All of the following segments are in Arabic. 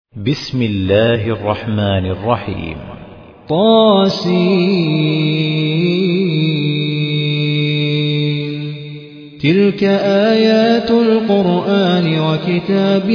بسم الله الرحمن الرحيم. طاسين. تلك آيات القرآن وكتاب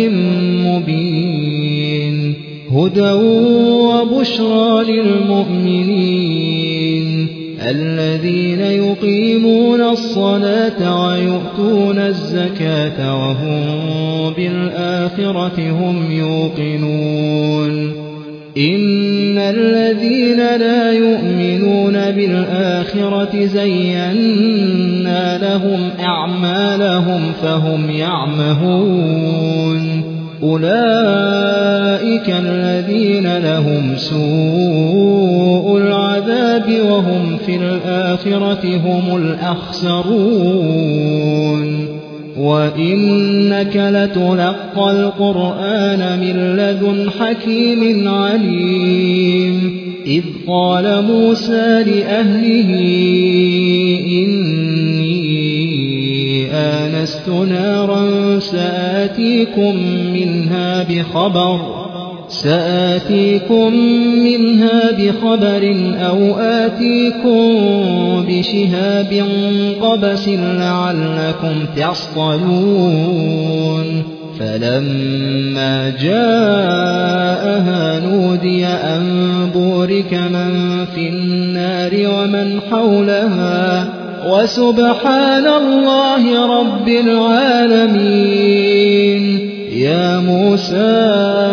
مبين هدى وبشرى للمؤمنين الذين يقيمون الصلاة ويؤتون الزكاة وهم بالآخرة هم يوقنون. إن الذين لا يؤمنون بالآخرة زينا لهم أعمالهم فهم يعمهون. أولئك الذين لهم سوء العذاب وهم في الآخرة هم الأخسرون. وإنك لتلقى القرآن من لدن حكيم عليم. إذ قال موسى لأهله إني آنست نارا سآتيكم منها بخبر أو آتيكم بشهاب قبس لعلكم تصطلون. فلما جاءها نودي أن بورك من في النار ومن حولها وسبحان الله رب العالمين. يا موسى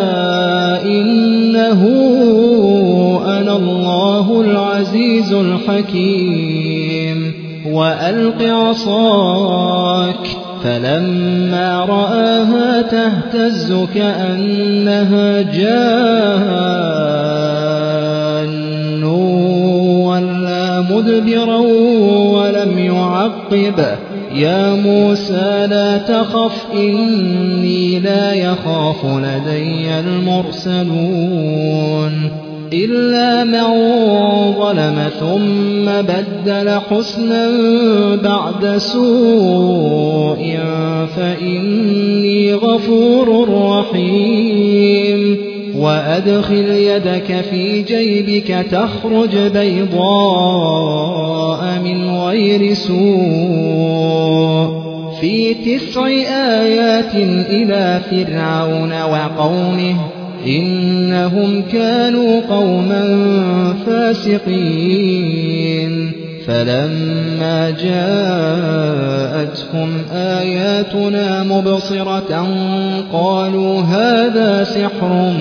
إنه أنا الله العزيز الحكيم. وألق عصاك. فلما رآها تهتز كأنها جان ولا مدبرا ولم يعقب. يا موسى لا تخف إني لا يخاف لدي المرسلون. إلا من ظلم ثم بدل حسنا بعد سوء فإني غفور رحيم. وأدخل يدك في جيبك تخرج بيضاء من غير سوء في 9 آيات إلى فرعون وقومه إنهم كانوا قوما فاسقين. فلما جاءتهم آياتنا مبصرة قالوا هذا سحر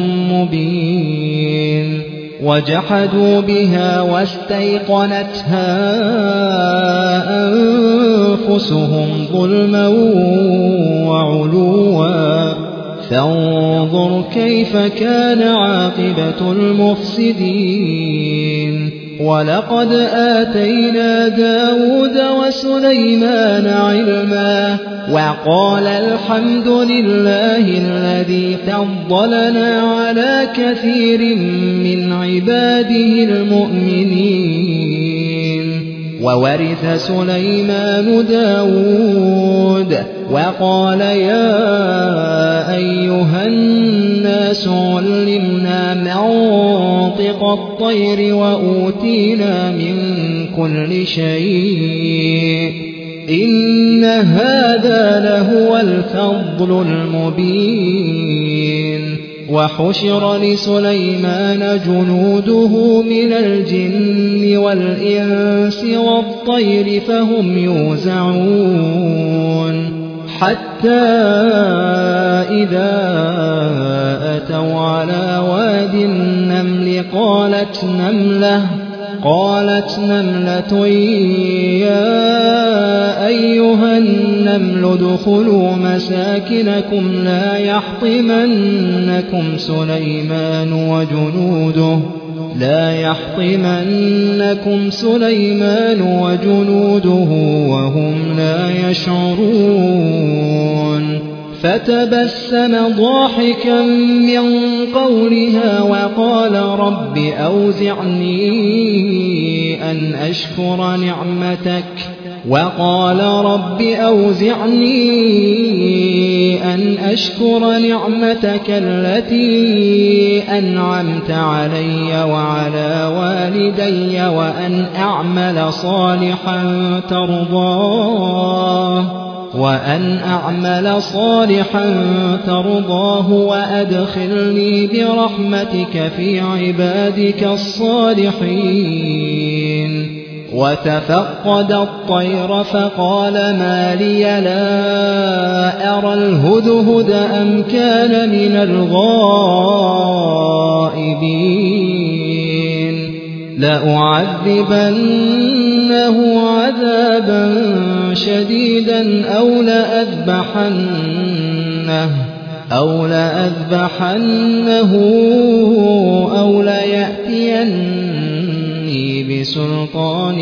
مبين. وجحدوا بها واستيقنتها أنفسهم ظلما وعلوا. فانظر كيف كان عاقبة المفسدين. ولقد آتينا داود وسليمان علما وقال الحمد لله الذي فضلنا على كثير من عباده المؤمنين. وورث سليمان داود وقال يا أيها الناس علمنا منطق الطير وأوتينا من كل شيء إن هذا لهو الفضل المبين. وحشر لسليمان جنوده من الجن والإنس والطير فهم يوزعون. حتى إذا أتوا على واد النمل قالت نملة يا أيها النمل ادخلوا مساكنكم لا يحطمنكم سليمان وجنوده وهم لا يشعرون. فتبسم ضاحكا من قولها وقال رب أوزعني أن أشكر نعمتك التي أنعمت علي وعلى والدي وأن أعمل صالحا ترضاه وأدخلني برحمتك في عبادك الصالحين. وتفقد الطير فقال ما لي لا أرى الهدهد أم كان من الغائبين لأعذبنه عذابا شديدا أو لأذبحنه أو ليأتيني بسلطان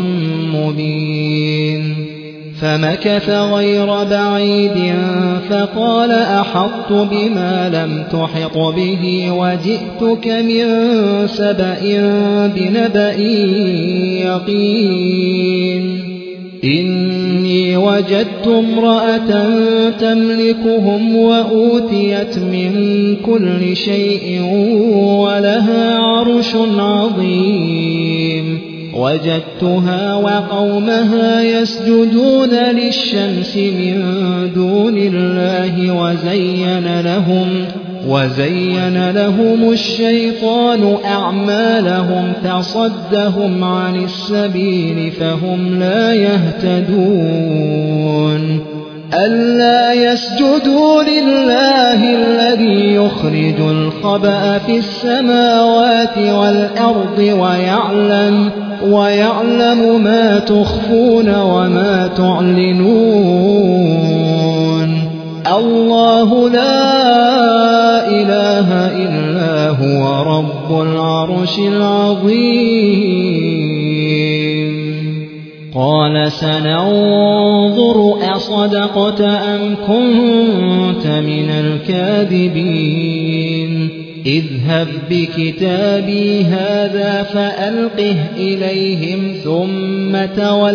مبين. فمكث غير بعيد فقال أحطت بما لم تحط به وجئتك من سبأ بنبأ يقين. إني وجدت امرأة تملكهم وأوتيت من كل شيء ولها عرش عظيم. وجدتها وقومها يسجدون للشمس من دون الله وزين لهم الشيطان أعمالهم فصدهم عن السبيل فهم لا يهتدون. ألا يسجدوا لله الذي يخرج الخبأ في السماوات والأرض ويعلم ما تخفون وما تعلنون. الله لا إله إلا هو رب العرش العظيم. قال سننظر أصدقت أم كنت من الكاذبين. اذهب بكتابي هذا فألقه إليهم ثم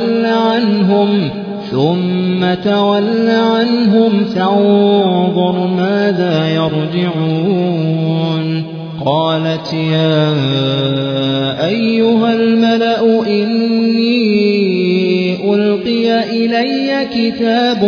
تول عنهم فانظر ماذا يرجعون. قالت يا أيها الملأ إني ألقي إلي كتاب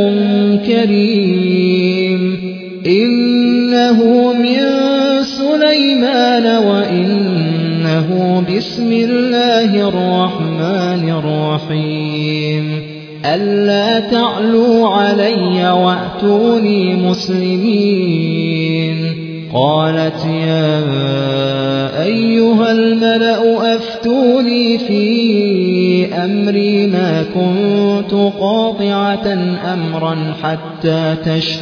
كريم إنه من سليمان وإنه بسم الله الرحمن الرحيم. ألا تعلوا علي وأتوني مسلمين. قالت يا أيها الملأ أفتوني في أمري ما كنت قاطعة أمرا حتى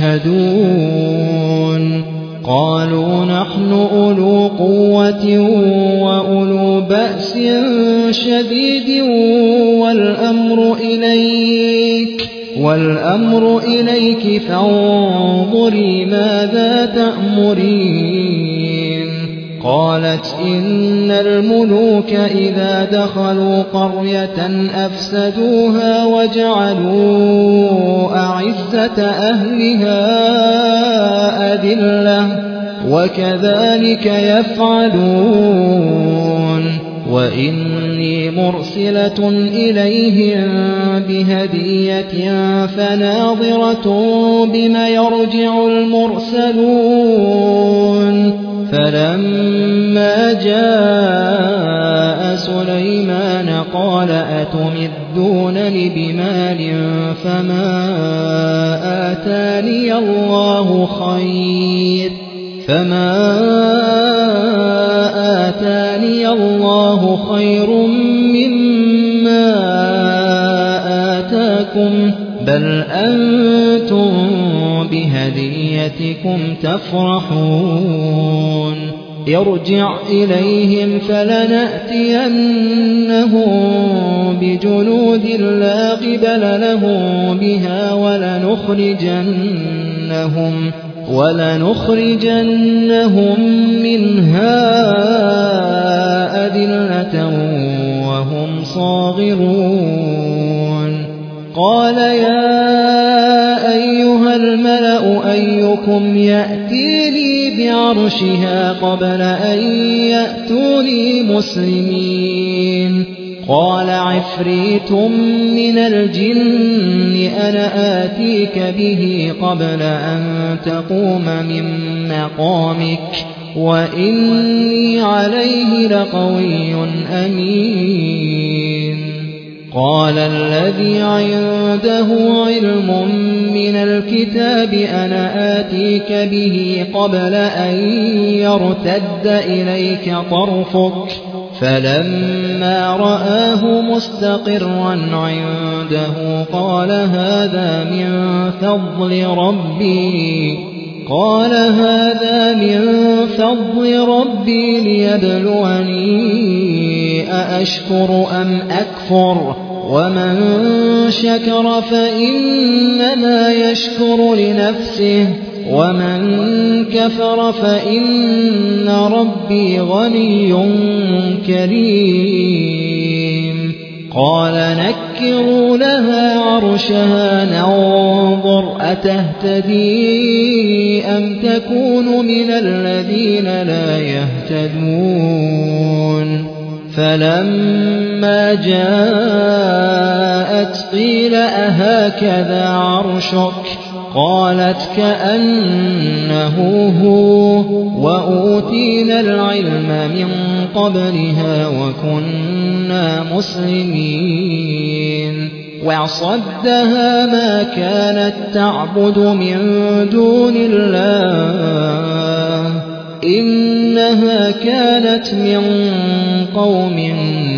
تشهدون. قالوا نحن أولو قوة وأولو بأس شديد والأمر إليك فانظري ماذا تأمرين. قالت إن الملوك إذا دخلوا قرية أفسدوها وجعلوا أعزة أهلها أذلة وكذلك يفعلون. وإني مرسلة إليهم بهدية فناظرة بما يرجع المرسلون. فلما جاء سليمان قال أتمدونني بمال فما آتاني الله خير مما آتاكم بل أنتم بهديتكم تفرحون. ارجع إليهم فلنأتينهم بجنود لا قبل لهم بها ولنخرجنهم منها أذلة وهم صاغرون قال يا أيها الملأ أيكم يأتيني بعرشها قبل أن يأتوني مسلمين قال عفريت من الجن أنا آتيك به قبل أن تقوم من مقامك وإني عليه لقوي أمين قال الذي عنده علم من الكتاب أنا آتيك به قبل أن يرتد إليك طرفك فلما رآه مستقرا عنده قال هذا من فضل ربي ليبلوني أأشكر أم أكفر ومن شكر فإنما يشكر لنفسه ومن كفر فإن ربي غني كريم قال نكروا لها عرشها ننظر أتهتدي أم تكون من الذين لا يهتدون فلما جاءت قيل أهكذا عرشك قالت كأنه هو وأوتينا العلم من قبلها وكنا مسلمين وصدها ما كانت تعبد من دون الله إنها كانت من قوم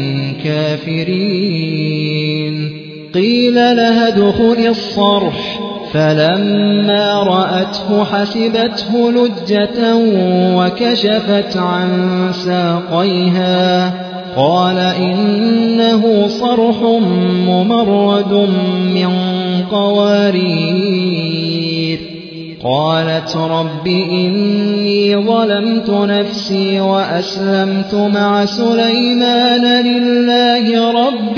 كافرين قيل لها ادخل الصرح فلما رأته حسبته لجة وكشفت عن ساقيها قال إنه صرح ممرد من قوارير قالت رب إني ظلمت نفسي وأسلمت مع سليمان لله رب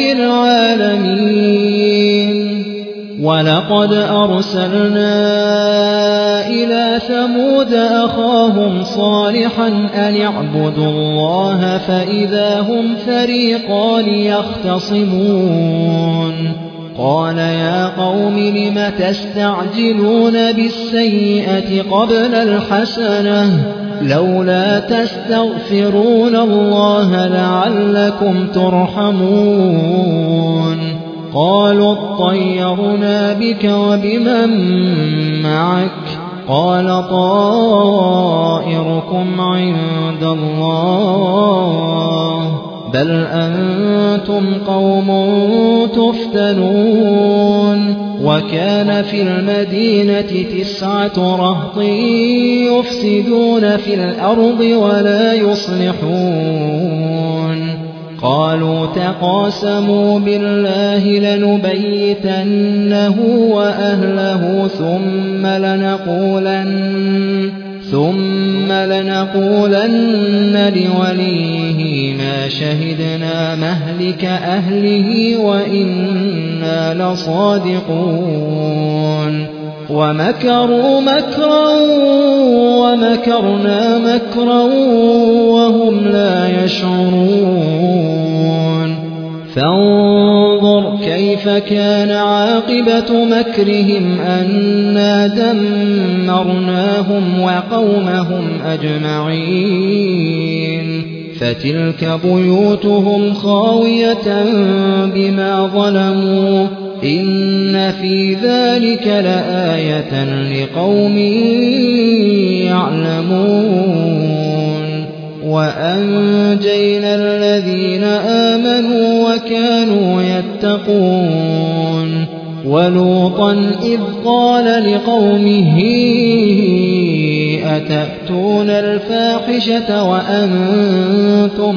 العالمين ولقد أرسلنا إلى ثمود أخاهم صالحا أن اعبدوا الله فإذا هم فريقان يختصمون قال يا قوم لم تستعجلون بالسيئة قبل الحسنة لولا تستغفرون الله لعلكم ترحمون قالوا اطيرنا بك وبمن معك قال طائركم عند الله بل أنتم قوم تفتنون وكان في المدينة 9 رهط يفسدون في الأرض ولا يصلحون قالوا تقاسموا بالله لنبيتنه وأهله ثم لنقولن لوليه ما شهدنا مهلك أهله وإنا لصادقون ومكروا مكرا ومكرنا مكرا وهم لا يشعرون فانظر كيف كان عاقبة مكرهم أنا دمرناهم وقومهم أجمعين فتلك بيوتهم خاوية بما ظلموا إن في ذلك لآية لقوم يعلمون وأنجينا الذين آمنوا وكانوا يتقون ولوطا إذ قال لقومه أتأتون الفاحشة وأنتم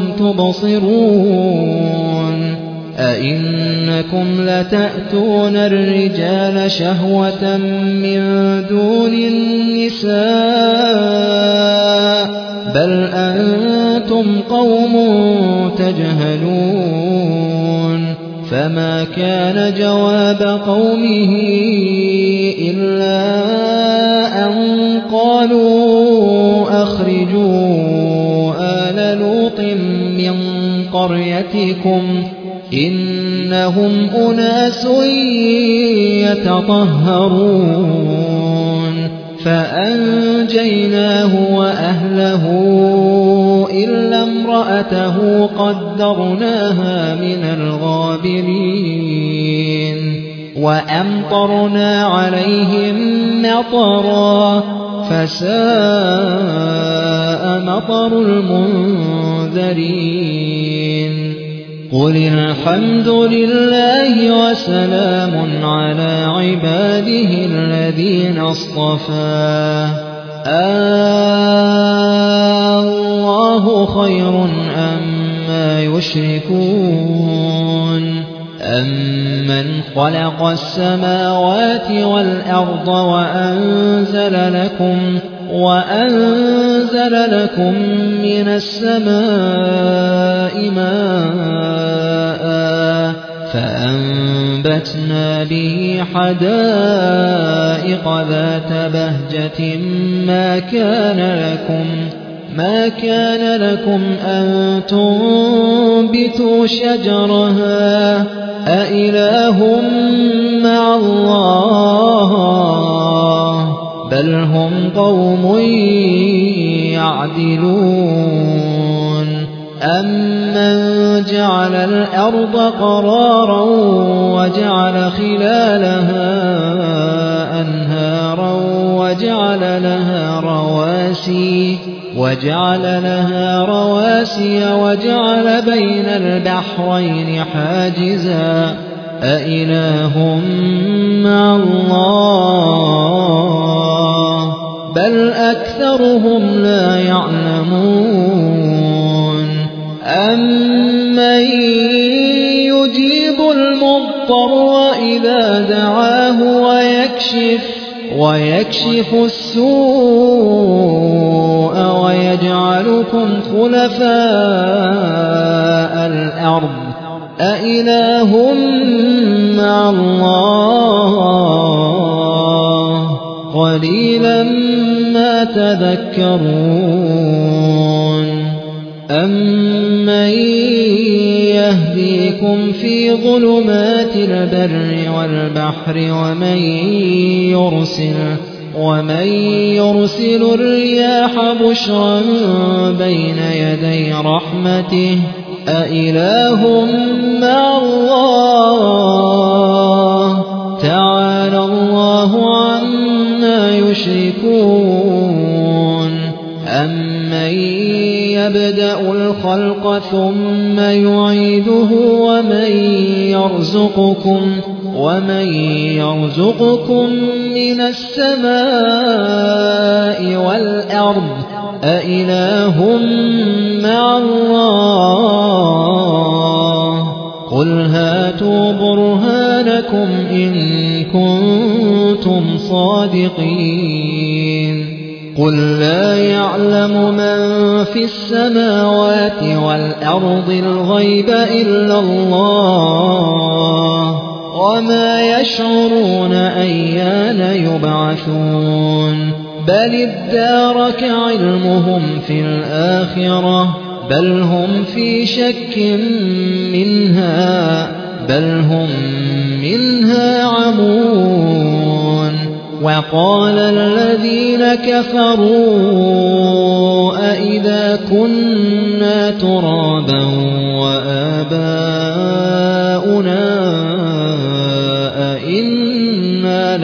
تبصرون أئنكم لتأتون الرجال شهوة من دون النساء بل أنتم قوم تجهلون فما كان جواب قومه إلا أن قالوا أخرجوا آل لوط من قريتكم إنهم أناس يتطهرون فأنجيناه وأهله إلا امرأته قدرناها من الغابرين وأمطرنا عليهم مطرا فساء مطر المنذرين قل الحمد لله وسلام على عباده الذين اصطفى الله خير أما يشركون أمن خلق السماوات والأرض وأنزل لكم من السماء ماء فأنبتنا به حدائق ذات بهجة ما كان لكم أن تنبتوا شجرها أإله مع الله بل هم قوم يعدلون أمن جعل الأرض قرارا وجعل خلالها أنهارا وجعل لها رواسي وجعل بين البحرين حاجزا أإله مع الله بل أكثرهم لا يعلمون أمن يجيب المضطر إذا دعاه ويكشف السوء ويجعلكم خلفاء الأرض أإله مع الله قليلا ما تذكرون أمن يهديكم في ظلمات البر والبحر ومن يرسل الرياح بشرا بين يدي رحمته أإله مع الله تعالى الله عما يشركون أمن يبدأ الخلق ثم يعيده ومن يرزقكم من السماء والأرض أإله مع الله قل هاتوا برهانكم إن كنتم صادقين قل لا يعلم من في السماوات والأرض الغيب إلا الله وما يشعرون أيان يبعثون بل ادارك علمهم في الآخرة بل هم في شك منها بل هم منها عمون وقال الذين كفروا أئذا كنا ترابا وآباؤنا أئنا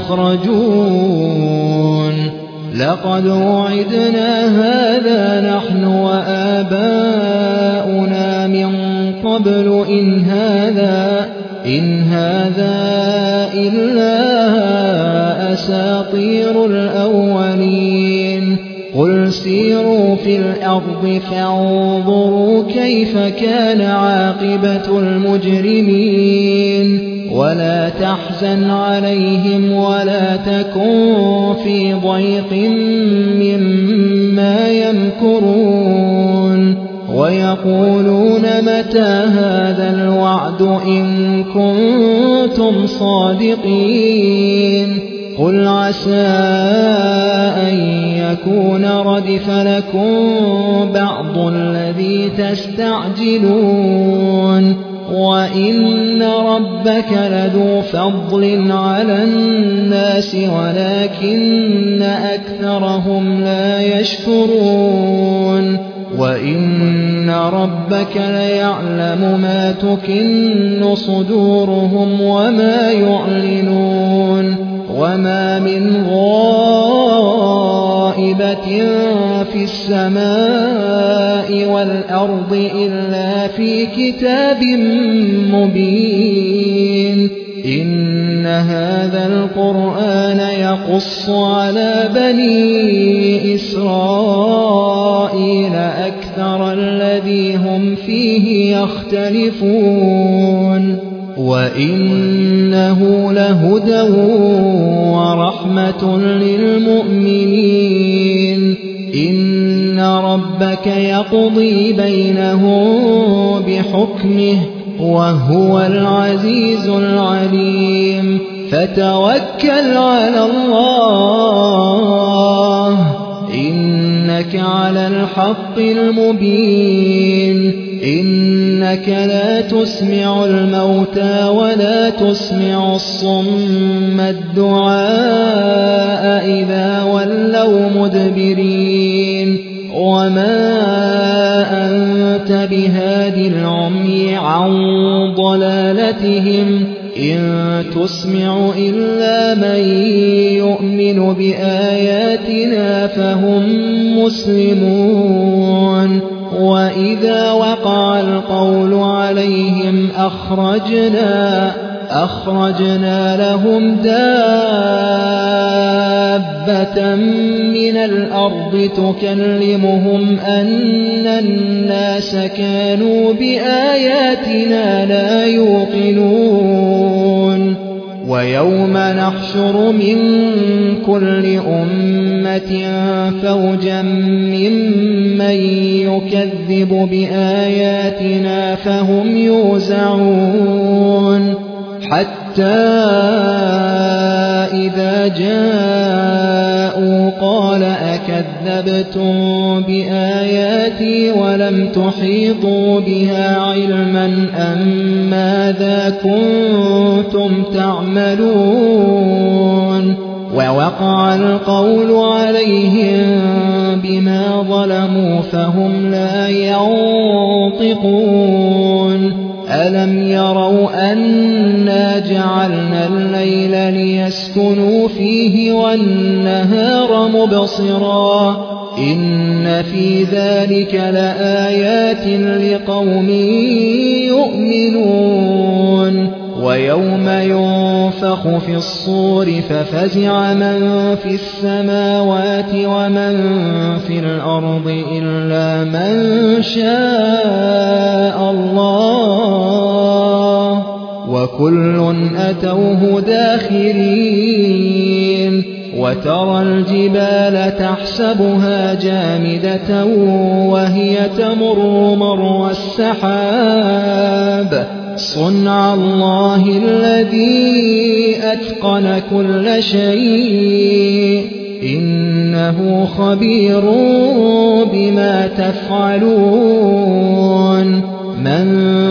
لمخرجون لقد وعدنا هذا نحن وآباؤنا من قبل إن هذا إلا أساطير الأولين سيروا في الأرض فانظروا كيف كان عاقبة المجرمين ولا تحزن عليهم ولا تكن في ضيق مما يمكرون ويقولون متى هذا الوعد إن كنتم صادقين قل عسى أن يكون ردف لكم بعض الذي تستعجلون وإن ربك لذو فضل على الناس ولكن أكثرهم لا يشكرون وإن ربك ليعلم ما تكن صدورهم وما يعلنون وما من غائبة في السماء والأرض إلا في كتاب مبين إن هذا القرآن يقص على بني إسرائيل أكثر الذي هم فيه يختلفون وإنه لهدى ورحمة للمؤمنين إن ربك يقضي بينهم بحكمه وهو العزيز العليم فتوكل على الله إنك على الحق المبين إنك لا تسمع الموتى ولا تسمع الصم الدعاء إذا ولوا مدبرين وما أنت بهاد العمي عن ضلالتهم إن تسمع إلا من يؤمن بآياتنا فهم مسلمون وإذا وقع القول عليهم أخرجنا لهم دابة من الأرض تكلمهم أن الناس كانوا بآياتنا لا يوقنون ويوم نحشر من كل أمة فوجا ممن يكذب بآياتنا فهم يوزعون حتى إذا جاءوا قال أكذبتم بآياتي ولم تحيطوا بها علما أم ماذا كنتم تعملون ووقع القول عليهم بما ظلموا فهم لا ينطقون ألم يروا أنا جعلنا الليل ليسكنوا فيه والنهار مبصرا إن في ذلك لآيات لقوم يؤمنون ويوم ينفخ في الصور ففزع من في السماوات ومن في الأرض إلا من شاء الله وكل أتوه داخرين وترى الجبال تحسبها جامدة وهي تمر مر السحاب صنع الله الذي أتقن كل شيء إنه خبير بما تفعلون من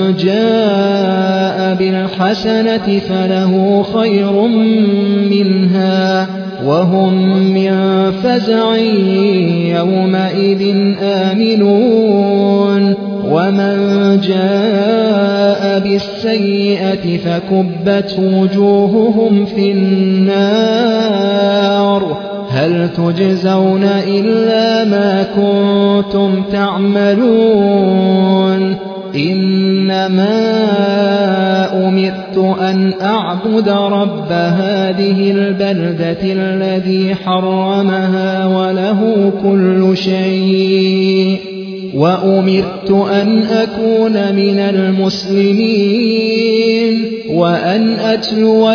جاء بالحسنة فله خير منها وهم من فزع يومئذ آمنون ومن جاء بالسيئة فكبت وجوههم في النار هل تجزون إلا ما كنتم تعملون إنما أمرت أن أعبد رب هذه البلدة الذي حرمها وله كل شيء وأمرت أن أكون من المسلمين وأن أتلو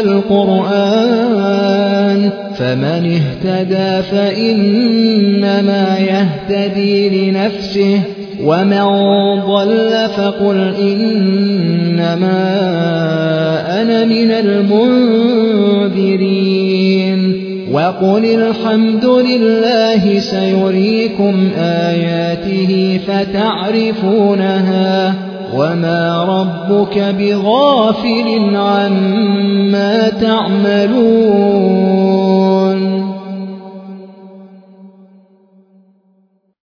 القرآن فمن اهتدى فإنما يهتدي لنفسه ومن ضل فقل إنما أنا من المنذرين وقل الحمد لله سيريكم آياته فتعرفونها وما ربك بغافل عما تعملون